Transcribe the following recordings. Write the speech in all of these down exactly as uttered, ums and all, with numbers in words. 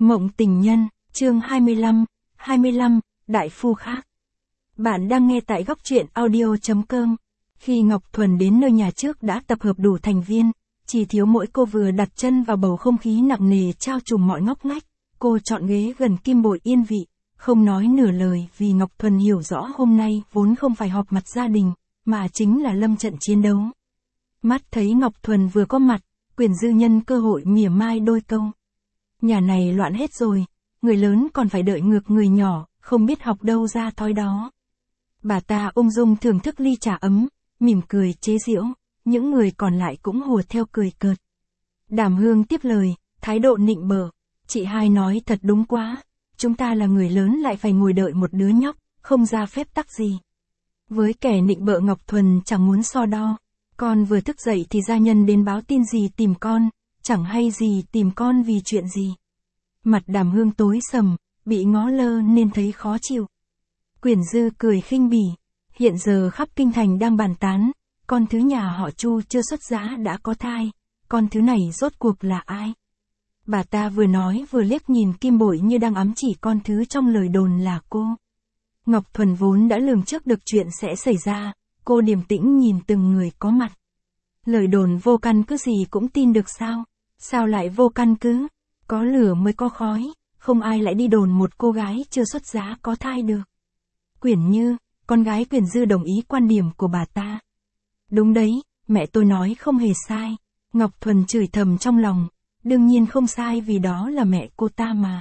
Mộng tình nhân, chương hai mươi lăm, hai mươi lăm, đại phu khác. Bạn đang nghe tại góc truyện audio chấm com. Khi Ngọc Thuần đến nơi nhà trước đã tập hợp đủ thành viên, chỉ thiếu mỗi cô vừa đặt chân vào bầu không khí nặng nề trao trùm mọi ngóc ngách, cô chọn ghế gần kim bội yên vị, không nói nửa lời vì Ngọc Thuần hiểu rõ hôm nay vốn không phải họp mặt gia đình, mà chính là lâm trận chiến đấu. Mắt thấy Ngọc Thuần vừa có mặt, Quyền Dư nhân cơ hội mỉa mai đôi câu. Nhà này loạn hết rồi, người lớn còn phải đợi ngược người nhỏ, không biết học đâu ra thói đó. Bà ta ung dung thưởng thức ly trà ấm, mỉm cười chế giễu, những người còn lại cũng hùa theo cười cợt. Đàm Hương tiếp lời, thái độ nịnh bợ, chị hai nói thật đúng quá, chúng ta là người lớn lại phải ngồi đợi một đứa nhóc, không ra phép tắc gì. Với kẻ nịnh bợ Ngọc Thuần chẳng muốn so đo, con vừa thức dậy thì gia nhân đến báo tin gì tìm con, chẳng hay gì tìm con vì chuyện gì. Mặt Đàm Hương tối sầm, bị ngó lơ nên thấy khó chịu. Quyền Dư cười khinh bỉ, hiện giờ khắp kinh thành đang bàn tán, con thứ nhà họ Chu chưa xuất giá đã có thai, con thứ này rốt cuộc là ai? Bà ta vừa nói vừa liếc nhìn Kim Bội như đang ám chỉ con thứ trong lời đồn là cô. Ngọc Thuần vốn đã lường trước được chuyện sẽ xảy ra, cô điềm tĩnh nhìn từng người có mặt. Lời đồn vô căn cứ gì cũng tin được sao? Sao lại vô căn cứ? Có lửa mới có khói, không ai lại đi đồn một cô gái chưa xuất giá có thai được. Quyển Như, con gái Quyền Dư đồng ý quan điểm của bà ta. Đúng đấy, mẹ tôi nói không hề sai. Ngọc Thuần chửi thầm trong lòng, đương nhiên không sai vì đó là mẹ cô ta mà.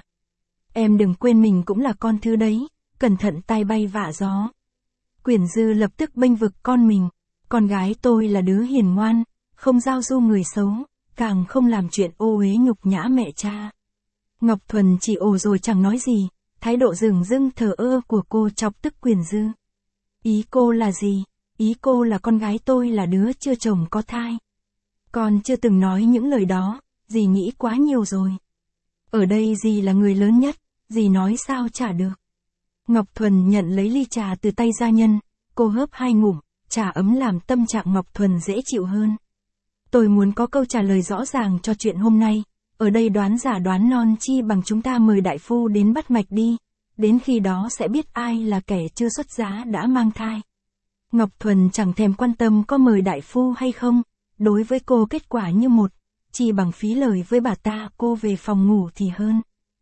Em đừng quên mình cũng là con thứ đấy, cẩn thận tai bay vạ gió. Quyền Dư lập tức bênh vực con mình, con gái tôi là đứa hiền ngoan, không giao du người xấu, càng không làm chuyện ô uế nhục nhã mẹ cha. Ngọc Thuần chỉ ồ rồi chẳng nói gì, thái độ dửng dưng thờ ơ của cô chọc tức Quyền Dư. Ý cô là gì? Ý cô là con gái tôi là đứa chưa chồng có thai. Con chưa từng nói những lời đó, dì nghĩ quá nhiều rồi. Ở đây dì là người lớn nhất, dì nói sao chả được. Ngọc Thuần nhận lấy ly trà từ tay gia nhân, cô hớp hai ngụm, trà ấm làm tâm trạng Ngọc Thuần dễ chịu hơn. Tôi muốn có câu trả lời rõ ràng cho chuyện hôm nay, ở đây đoán giả đoán non chi bằng chúng ta mời đại phu đến bắt mạch đi, đến khi đó sẽ biết ai là kẻ chưa xuất giá đã mang thai. Ngọc Thuần chẳng thèm quan tâm có mời đại phu hay không, đối với cô kết quả như một, chỉ bằng phí lời với bà ta cô về phòng ngủ thì hơn.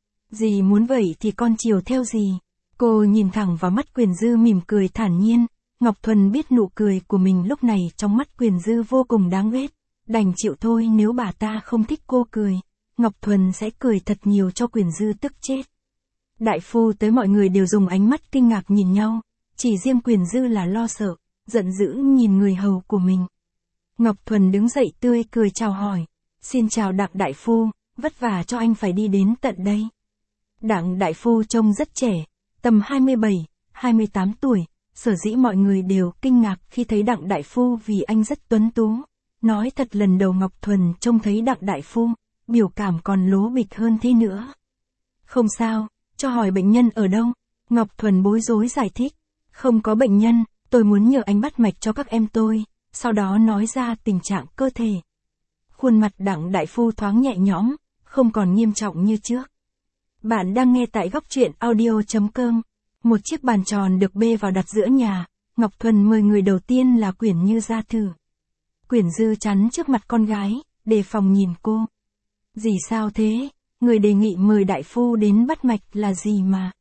Dì muốn vậy thì con chiều theo dì. Cô nhìn thẳng vào mắt Quyền Dư mỉm cười thản nhiên, Ngọc Thuần biết nụ cười của mình lúc này trong mắt Quyền Dư vô cùng đáng ghét, đành chịu thôi nếu bà ta không thích cô cười, Ngọc Thuần sẽ cười thật nhiều cho Quyền Dư tức chết. Đại phu tới mọi người đều dùng ánh mắt kinh ngạc nhìn nhau, chỉ riêng Quyền Dư là lo sợ, giận dữ nhìn người hầu của mình. Ngọc Thuần đứng dậy tươi cười chào hỏi, xin chào Đặng đại phu, vất vả cho anh phải đi đến tận đây. Đặng đại phu trông rất trẻ, tầm hai mươi bảy, hai mươi tám tuổi, sở dĩ mọi người đều kinh ngạc khi thấy Đặng đại phu vì anh rất tuấn tú. Nói thật lần đầu Ngọc Thuần trông thấy Đặng đại phu, biểu cảm còn lố bịch hơn thế nữa. Không sao, cho hỏi bệnh nhân ở đâu? Ngọc Thuần bối rối giải thích, không có bệnh nhân, tôi muốn nhờ anh bắt mạch cho các em tôi, sau đó nói ra tình trạng cơ thể. Khuôn mặt Đặng đại phu thoáng nhẹ nhõm, không còn nghiêm trọng như trước. Bạn đang nghe tại góc truyện audio chấm com. Một chiếc bàn tròn được bê vào đặt giữa nhà, Ngọc Thuần mời người đầu tiên là Quyển Như ra thử. Quyển Dư chắn trước mặt con gái, đề phòng nhìn cô. Dì sao thế? Người đề nghị mời đại phu đến bắt mạch là gì mà?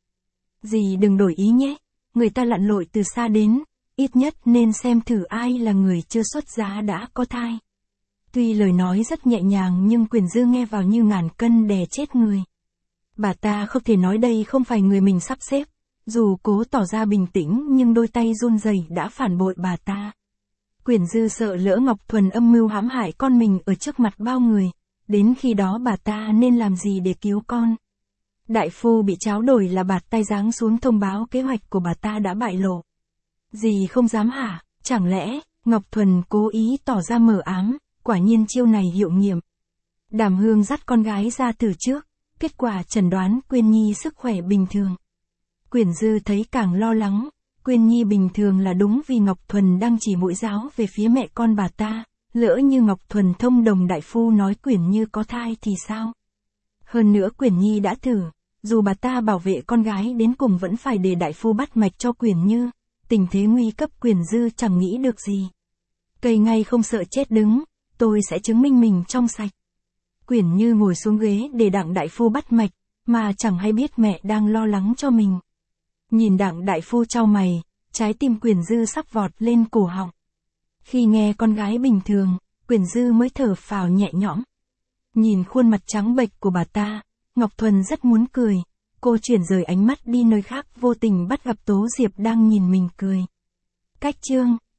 Dì đừng đổi ý nhé, người ta lặn lội từ xa đến, ít nhất nên xem thử ai là người chưa xuất giá đã có thai. Tuy lời nói rất nhẹ nhàng nhưng Quyển Dư nghe vào như ngàn cân đè chết người. Bà ta không thể nói đây không phải người mình sắp xếp, dù cố tỏ ra bình tĩnh nhưng đôi tay run rẩy đã phản bội bà ta. Quyển Dư sợ lỡ Ngọc Thuần âm mưu hãm hại con mình ở trước mặt bao người, đến khi đó bà ta nên làm gì để cứu con. Đại phu bị tráo đổi là bạt tay giáng xuống thông báo kế hoạch của bà ta đã bại lộ. Dì không dám hả, chẳng lẽ, Ngọc Thuần cố ý tỏ ra mờ ám, quả nhiên chiêu này hiệu nghiệm. Đàm Hương dắt con gái ra thử trước, kết quả chẩn đoán Quyên Nhi sức khỏe bình thường. Quyển Dư thấy càng lo lắng, Quyên Nhi bình thường là đúng vì Ngọc Thuần đang chỉ mũi giáo về phía mẹ con bà ta, lỡ như Ngọc Thuần thông đồng đại phu nói Quyển Như có thai thì sao? Hơn nữa Quyển Nhi đã thử, dù bà ta bảo vệ con gái đến cùng vẫn phải để đại phu bắt mạch cho Quyển Như, tình thế nguy cấp Quyển Dư chẳng nghĩ được gì. Cây ngay không sợ chết đứng, tôi sẽ chứng minh mình trong sạch. Quyển Như ngồi xuống ghế để đặng đại phu bắt mạch, mà chẳng hay biết mẹ đang lo lắng cho mình. Nhìn đặng đại phu chau mày, trái tim Quyển Dư sắp vọt lên cổ họng. Khi nghe con gái bình thường, Quyển Dư mới thở phào nhẹ nhõm. Nhìn khuôn mặt trắng bệch của bà ta, Ngọc Thuần rất muốn cười, cô chuyển rời ánh mắt đi nơi khác vô tình bắt gặp Tố Diệp đang nhìn mình cười. Cách chương